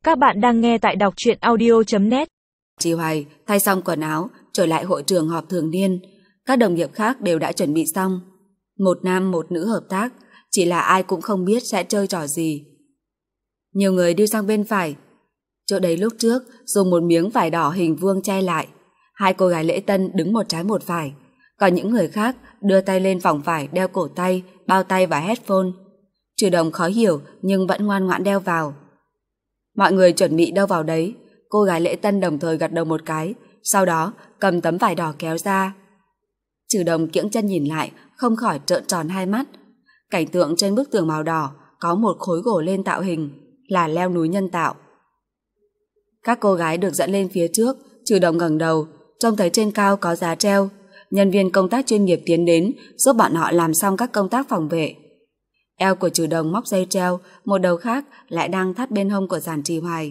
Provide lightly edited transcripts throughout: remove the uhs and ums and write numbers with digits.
Các bạn đang nghe tại đọc truyện audio.net. Chị Hoài thay xong quần áo, trở lại hội trường họp thường niên. Các đồng nghiệp khác đều đã chuẩn bị xong. Một nam một nữ hợp tác, chỉ là ai cũng không biết sẽ chơi trò gì. Nhiều người đi sang bên phải. Chỗ đấy lúc trước dùng một miếng vải đỏ hình vuông che lại. Hai cô gái lễ tân đứng một trái một phải. Còn những người khác đưa tay lên vòng vải đeo cổ tay, bao tay và headphone. Trừ Đồng khó hiểu nhưng vẫn ngoan ngoãn đeo vào. Mọi người chuẩn bị đâu vào đấy. Cô gái lễ tân đồng thời gật đầu một cái, sau đó cầm tấm vải đỏ kéo ra. Trừ Đồng kiễng chân nhìn lại, không khỏi trợn tròn hai mắt. Cảnh tượng trên bức tường màu đỏ có một khối gỗ lên tạo hình, là leo núi nhân tạo. Các cô gái được dẫn lên phía trước. Trừ Đồng ngẩng đầu, trông thấy trên cao có giá treo. Nhân viên công tác chuyên nghiệp tiến đến giúp bọn họ làm xong các công tác phòng vệ. Eo của Trừ Đồng móc dây treo, một đầu khác lại đang thắt bên hông của Giản Trì Hoài.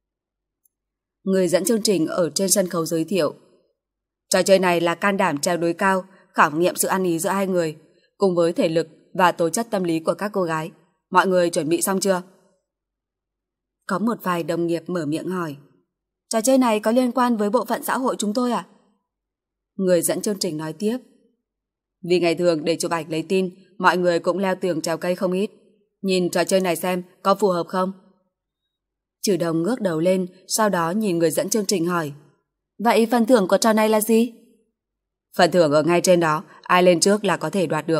Người dẫn chương trình ở trên sân khấu giới thiệu. Trò chơi này là can đảm treo núi cao, khảo nghiệm sự ăn ý giữa hai người, cùng với thể lực và tố chất tâm lý của các cô gái. Mọi người chuẩn bị xong chưa? Có một vài đồng nghiệp mở miệng hỏi. Trò chơi này có liên quan với bộ phận xã hội chúng tôi à? Người dẫn chương trình nói tiếp. Vì ngày thường để chụp ảnh lấy tin, mọi người cũng leo tường trèo cây không ít. Nhìn trò chơi này xem có phù hợp không? Trừ Đồng ngước đầu lên, sau đó nhìn người dẫn chương trình hỏi. Vậy phần thưởng của trò này là gì? Phần thưởng ở ngay trên đó, ai lên trước là có thể đoạt được.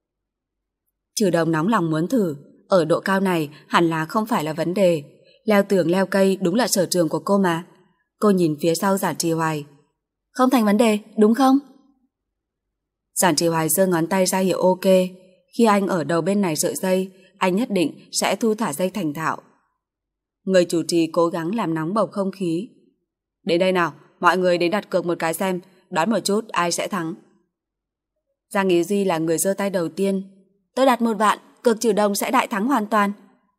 Trừ Đồng nóng lòng muốn thử, ở độ cao này hẳn là không phải là vấn đề. Leo tường leo cây đúng là sở trường của cô mà. Cô nhìn phía sau Giản Trì Hoài. Không thành vấn đề, đúng không? Giản Trì Hoài giơ ngón tay ra hiệu ok. Khi anh ở đầu bên này sợi dây, anh nhất định sẽ thu thả dây thành thạo. Người chủ trì cố gắng làm nóng bầu không khí. Đến đây nào, mọi người đến đặt cược một cái xem, đoán một chút ai sẽ thắng. Giang Ý Duy là người giơ tay đầu tiên. Tôi đặt 1 vạn, cược Trừ Đồng sẽ đại thắng hoàn toàn.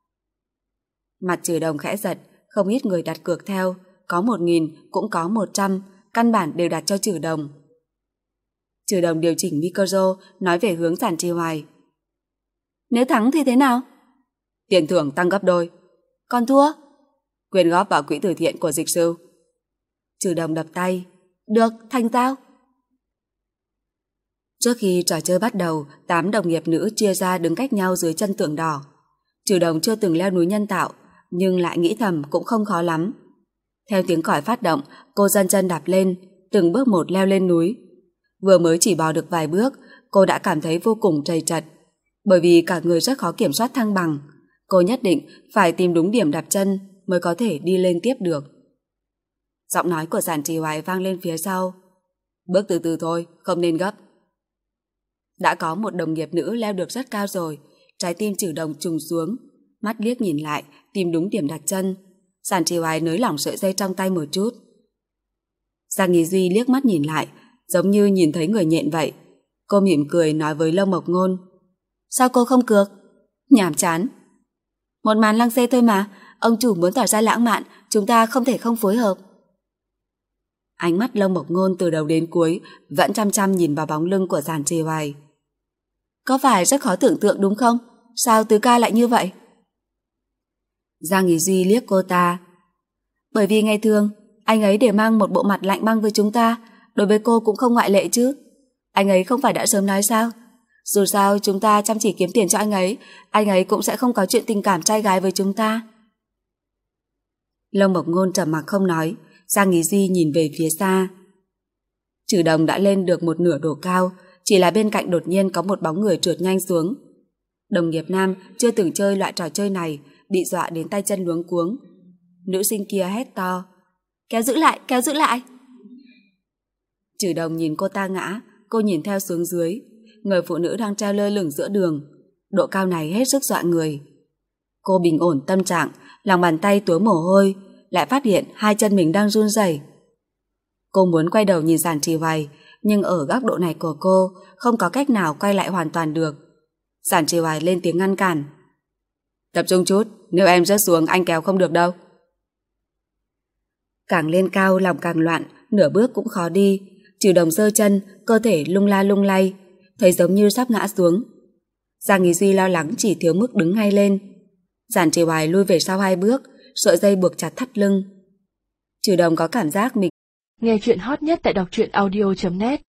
Mặt Trừ Đồng khẽ giật, không ít người đặt cược theo, có 1.000 cũng có 100, căn bản đều đặt cho Trừ Đồng. Trừ Đồng điều chỉnh micro, nói về hướng Giản Trì Hoài. Nếu thắng thì thế nào? Tiền thưởng tăng gấp đôi. Còn thua? Quyên góp vào quỹ từ thiện của dịch sư. Trừ Đồng đập tay. Được, thành giao. Trước khi trò chơi bắt đầu, 8 đồng nghiệp nữ chia ra đứng cách nhau dưới chân tường đỏ. Trừ Đồng chưa từng leo núi nhân tạo, nhưng lại nghĩ thầm cũng không khó lắm. Theo tiếng còi phát động, cô dần chân đạp lên, từng bước một leo lên núi. Vừa mới chỉ bò được vài bước, cô đã cảm thấy vô cùng trầy trật. Bởi vì cả người rất khó kiểm soát thăng bằng, cô nhất định phải tìm đúng điểm đạp chân mới có thể đi lên tiếp được. Giọng nói của Giản Trì Hoài vang lên phía sau. Bước từ từ thôi, không nên gấp. Đã có một đồng nghiệp nữ leo được rất cao rồi, trái tim Trừ Đồng trùng xuống, mắt liếc nhìn lại, tìm đúng điểm đặt chân. Giản Trì Hoài nới lỏng sợi dây trong tay một chút. Giang Ý Duy liếc mắt nhìn lại, giống như nhìn thấy người nhện vậy. Cô mỉm cười nói với Lâm Mộc Ngôn. Sao cô không cược? Nhàm chán. Một màn lăng xê thôi mà, ông chủ muốn tỏ ra lãng mạn, chúng ta không thể không phối hợp. Ánh mắt Lâm Mộc Ngôn từ đầu đến cuối vẫn chăm chăm nhìn vào bóng lưng của Giản Trì Hoài. Có phải rất khó tưởng tượng đúng không? Sao Tứ ca lại như vậy? Giang Ý Duy liếc cô ta. Bởi vì ngày thường anh ấy đều mang một bộ mặt lạnh băng với chúng ta, đối với cô cũng không ngoại lệ chứ. Anh ấy không phải đã sớm nói sao? Dù sao chúng ta chăm chỉ kiếm tiền cho anh ấy cũng sẽ không có chuyện tình cảm trai gái với chúng ta. Lâm Mộc Ngôn trầm mặc không nói. Giang Ý Duy nhìn về phía xa. Trừ Đồng đã lên được một nửa độ cao, chỉ là bên cạnh đột nhiên có một bóng người trượt nhanh xuống. Đồng nghiệp nam chưa từng chơi loại trò chơi này, bị dọa đến tay chân luống cuống. Nữ sinh kia hét to. Kéo giữ lại, kéo giữ lại. Trừ Đồng nhìn cô ta ngã, cô nhìn theo xuống dưới. Người phụ nữ đang treo lơ lửng giữa đường. Độ cao này hết sức dọa người. Cô bình ổn tâm trạng, lòng bàn tay túa mồ hôi, lại phát hiện hai chân mình đang run rẩy. Cô muốn quay đầu nhìn Giản Trì Hoài, nhưng ở góc độ này của cô không có cách nào quay lại hoàn toàn được. Giản Trì Hoài lên tiếng ngăn cản. Tập trung chút, nếu em rớt xuống anh kéo không được đâu. Càng lên cao lòng càng loạn, nửa bước cũng khó đi. Trừ Đồng giơ chân, cơ thể lung la lung lay, thấy giống như sắp ngã xuống. Giang Ý Duy lo lắng chỉ thiếu mức đứng ngay lên. Giản Trì Hoài lui về sau 2 bước, sợi dây buộc chặt thắt lưng. Trừ Đồng có cảm giác mình nghe chuyện hot nhất tại đọc truyện audio.net